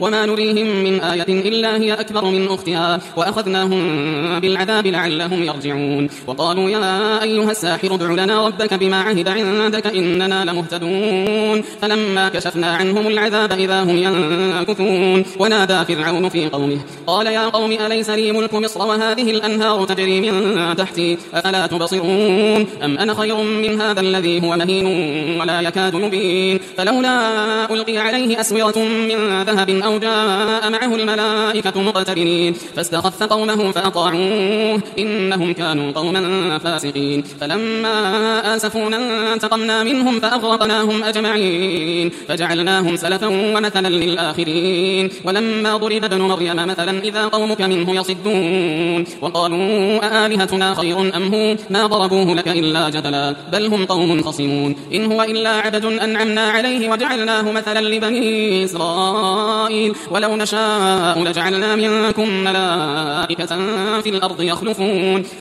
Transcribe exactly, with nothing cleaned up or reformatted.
وما نريهم من آية إلا هي أكبر من أختها وأخذناهم بالعذاب لعلهم يرجعون وقالوا يا أيها الساحر ادع لنا ربك بما عهد عندك إننا لمهتدون فلما كشفنا عنهم العذاب إذا هم ينكثون ونادى فرعون في قومه قال يا قوم أليس لي ملك مصر وهذه الأنهار تجري من تحتي أفلا تبصرون أم أنا خير من هذا الذي هو مهين ولا يكاد يبين فلولا ألقي عليه أسورة من ذهب أو جاء معه الملائكة مقترنين فاستخف قومه فأطاعوه إنهم كانوا قوما فاسقين فلما آسفونا انتقمنا منهم فأغرقناهم أجمعين فجعلناهم سلفا ومثلا للآخرين ولما ضرب ابن مريم مثلا إذا قومك منه يصدون وقالوا أآلهتنا خير أم هو ما ضربوه لك إلا جدلا بل هم قوم خصمون إن هو إلا عبد أنعمنا عليه وجعلناه مثلا لبني إسرائيل ولو نشاء لجعلنا منكم ملائكة في الأرض يخلفون